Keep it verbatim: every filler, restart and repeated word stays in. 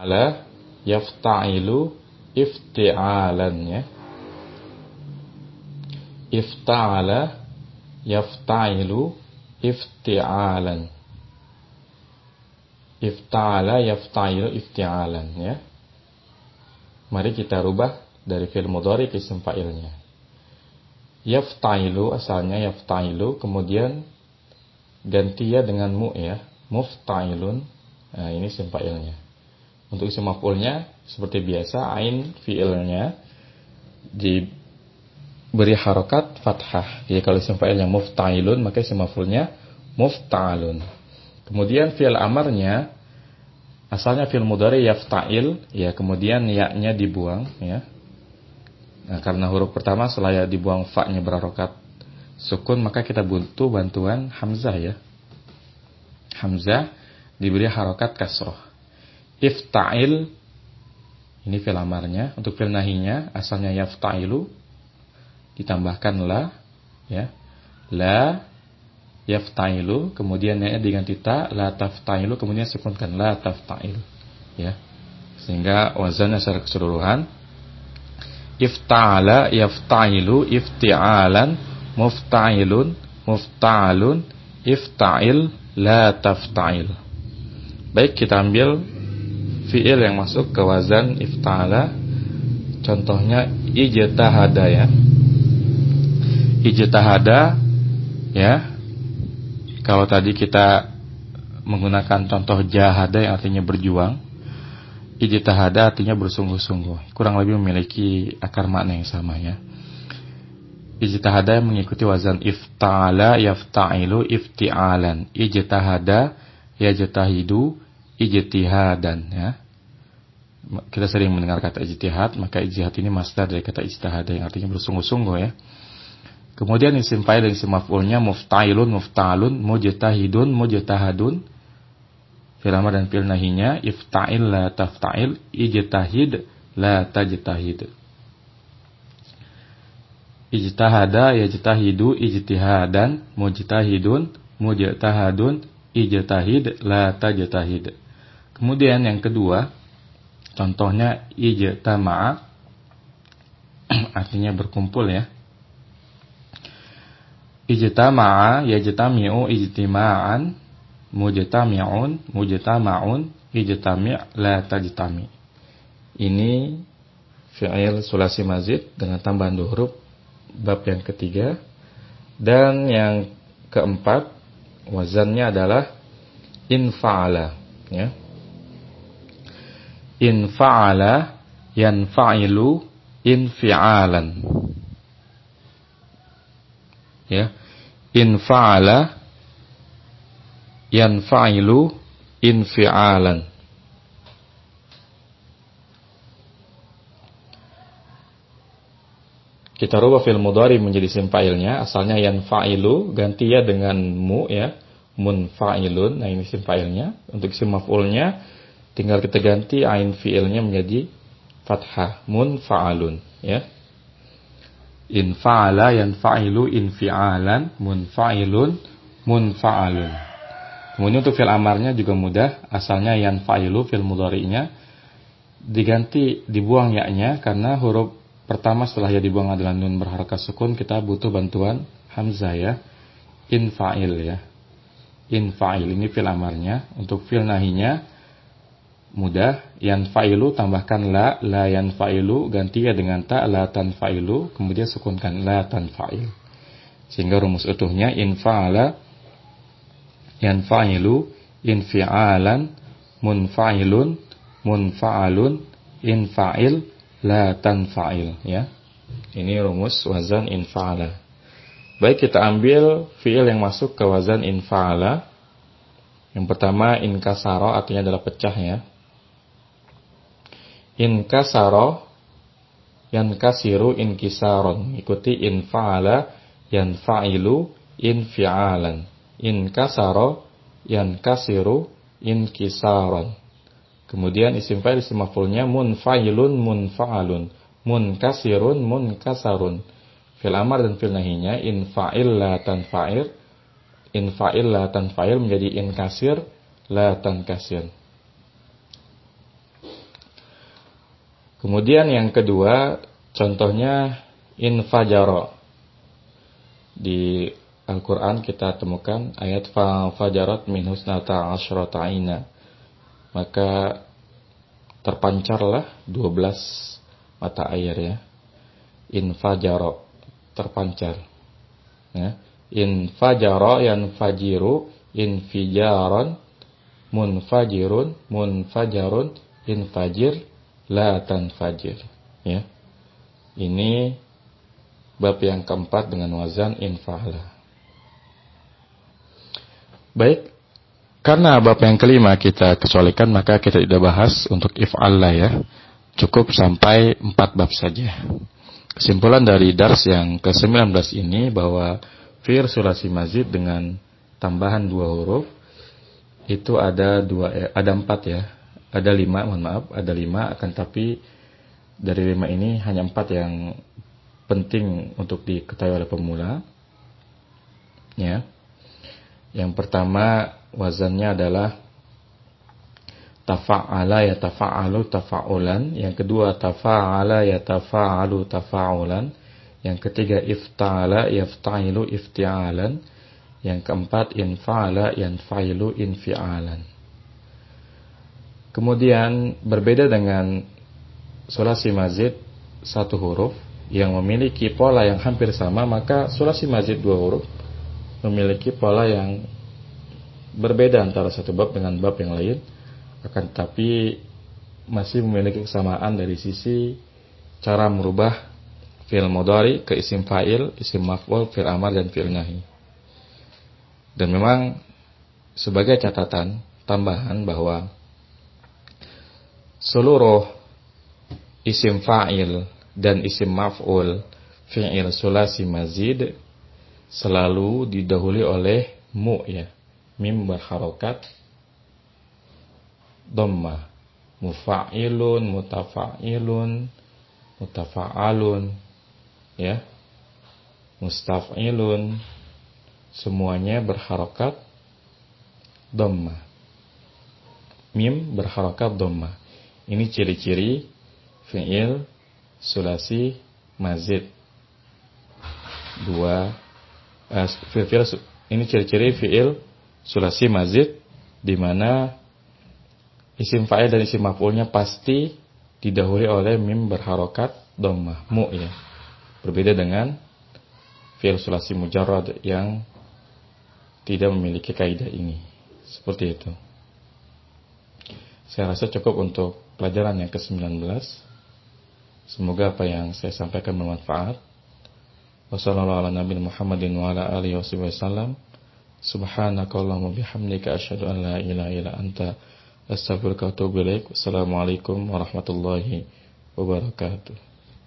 Ala yafta'ilu ifti'alan ya. Ifta'ala yafta'ilu ifti'alan. Ifta'ala yafta'ilu ifti'alan ya. Mari kita rubah dari fi'il mudhari ke isim fa'ilnya. Yafta'ilu asalnya yafta'ilu, kemudian ganti ya dengan mu ya. Mufta'ilun. Nah, ini isim fa'ilnya. Untuk isim maf'ulnya seperti biasa ain fi'ilnya diberi harokat fathah. Jadi kalau isim fa'ilnya mufta'ilun maka isim maf'ulnya mufta'alun. Kemudian fi'il amarnya asalnya fi'il mudhari yafta'il ya, kemudian ya-nya dibuang ya. Nah, karena huruf pertama setelah ya dibuang fa-nya berharokat sukun, maka kita butuh bantuan hamzah ya. Hamzah diberi harokat kasroh. Ifta'il ini fi'il amarnya. Untuk fi'il nahinya asalnya yafta'ilu ditambahkan la ya. La yafta'ilu, kemudian ya diganti ta, la tafta'ilu, kemudian sukunkan la tafta'il ya. Sehingga wazannya secara keseluruhan ifta'ala yafta'ilu ifti'alan mufta'ilun mufta'alun ifta'il la tafta'il. Baik, kita ambil fi'il yang masuk ke wazan ifta'ala. Contohnya ijtahada ya. Ijtahada ya. Kalau tadi kita menggunakan contoh jahada yang artinya berjuang, ijtahada artinya bersungguh-sungguh. Kurang lebih memiliki akar makna yang sama ya. Ijtahada mengikuti wazan ifta'ala yafta'ilu ifti'alan. Ijtahada yajtahidu ijtihadan ya. Kita sering mendengar kata ijtihad, maka ijtihad ini masdar dari kata ijtihada yang artinya bersungguh-sungguh ya. Kemudian isim fa'il dan isim maf'ulnya mufta'ilun, mufta'alun, mujtahidun, mujtahadun. Fi'il amar dan fi'il nahinya ifta'il la tafta'il, ijtahid la tajtahid. Ijtahada yajtahidu ijtihadan, mujtahidun, mujtahadun, ijtahid la tajtahid. Kemudian yang kedua, contohnya ijtama'a artinya berkumpul ya. Ijtama'a yajtami'u ijtima'an, mujtami'un mujtama'un, ijtami' la tajtami. Ini fi'il sulasi mazid dengan tambahan dua huruf bab yang ketiga. Dan yang keempat wazannya adalah infa'ala ya. Infa'ala yanfa'ilu infi'alan ya. Infa'ala yanfa'ilu infi'alan. Kita rubah fi'il mudhari menjadi isim fa'ilnya. Asalnya yanfa'ilu, ganti ya dengan mu ya. Munfa'ilun. Nah, ini isim fa'ilnya. Untuk isim maf'ulnya tinggal kita ganti ain fi'ilnya menjadi fathah, munfa'alun ya. Infa'ala yanfa'ilu infi'alan, munfa'ilun munfa'alun. Kemudian untuk fi'il amarnya juga mudah. Asalnya yanfa'ilu fi'il mudhari'nya diganti dibuang ya-nya, karena huruf pertama setelah ya dibuang adalah nun berharakat sukun. Kita butuh bantuan hamzah ya. Infa'il ya. Infa'il ini fi'il amarnya. Untuk fi'il nahinya mudah, yanfa'ilu tambahkan la, la yanfa'ilu ganti ya dengan ta, la tanfa'ilu, kemudian sukunkan la tanfa'il. Sehingga rumus utuhnya infa'ala yanfa'ilu infi'alan munfa'ilun munfa'alun infa'il la tanfa'il ya. Ini rumus wazan infa'ala. Baik, kita ambil fi'il yang masuk ke wazan infa'ala. Yang pertama inkasara artinya adalah pecah ya. Inkasara yankasiru inkisaron. Ikuti infa'ala yanfa'ilu infi'alan. Inkasara yankasiru inkisaron. Kemudian isim fa'il isim maf'ulnya munfa'ilun munfa'alun, munkasirun munkasarun. Fi'il amar dan fi'il nahinya infa'il la tanfa'ir, infa'il la tanfa'il menjadi inkasir la tankasir. Kemudian yang kedua, contohnya infajaro. Di Al-Quran kita temukan ayat fajarat min husnata asyrata aina. Maka terpancarlah dua belas mata air ya. Infajaro, terpancar. Ya. Infajaro yanfajiru infijaron, munfajirun munfajarun, infajir la tanfajir. Ya. Ini bab yang keempat dengan wazan infa'ala. Baik, karena bab yang kelima kita kecualikan, maka kita tidak bahas untuk if'alla ya. Cukup sampai empat bab saja. Kesimpulan dari dars yang ke sembilan belas ini bahwa fi'il sulasi mazid dengan tambahan dua huruf itu ada dua, eh, ada empat ya. Ada lima, mohon maaf, ada lima, akan tapi dari lima ini hanya empat yang penting untuk diketahui oleh pemula. Ya. Yang pertama wazannya adalah tafa'ala ya tafa'alu tafa'ulan. Yang kedua tafa'ala ya tafa'alu tafa'ulan. Yang ketiga ifta'ala yafta'ilu ifti'alan. Yang keempat infa'ala yanfa'ilu infi'alan. Kemudian berbeda dengan sulasi mazid satu huruf yang memiliki pola yang hampir sama, maka sulasi mazid dua huruf memiliki pola yang berbeda antara satu bab dengan bab yang lain, akan tetapi masih memiliki kesamaan dari sisi cara merubah fi'il mudhari ke isim fa'il, isim maf'ul, fi'il amar dan fi'il nahi. Dan memang sebagai catatan tambahan bahwa seluruh isim fa'il dan isim maf'ul fi'il sulasi mazid selalu didahului oleh mu ya. Mim berharokat dhammah. Mufa'ilun, mutafa'ilun, mutafa'alun ya. Mustaf'ilun, semuanya berharokat dhammah. Mim berharokat dhammah. Ini ciri-ciri fi'il sulasi mazid. Dua uh, fi'il, ini ciri-ciri fi'il sulasi mazid di mana isim fa'il dan isim maf'ulnya pasti didahului oleh mim berharokat dhammah, mu ya. Berbeda dengan fi'il sulasi mujarrad yang tidak memiliki kaidah ini. Seperti itu. Saya rasa cukup untuk pelajaran yang ke sembilan belas. Semoga apa yang saya sampaikan bermanfaat. Wassalamualaikum warahmatullahi wabarakatuh. Subhanakallahumma bihamdika asyhadu an la ilaha illa anta astaghfiruka wa atubu ilaik. Wassalamualaikum warahmatullahi wabarakatuh.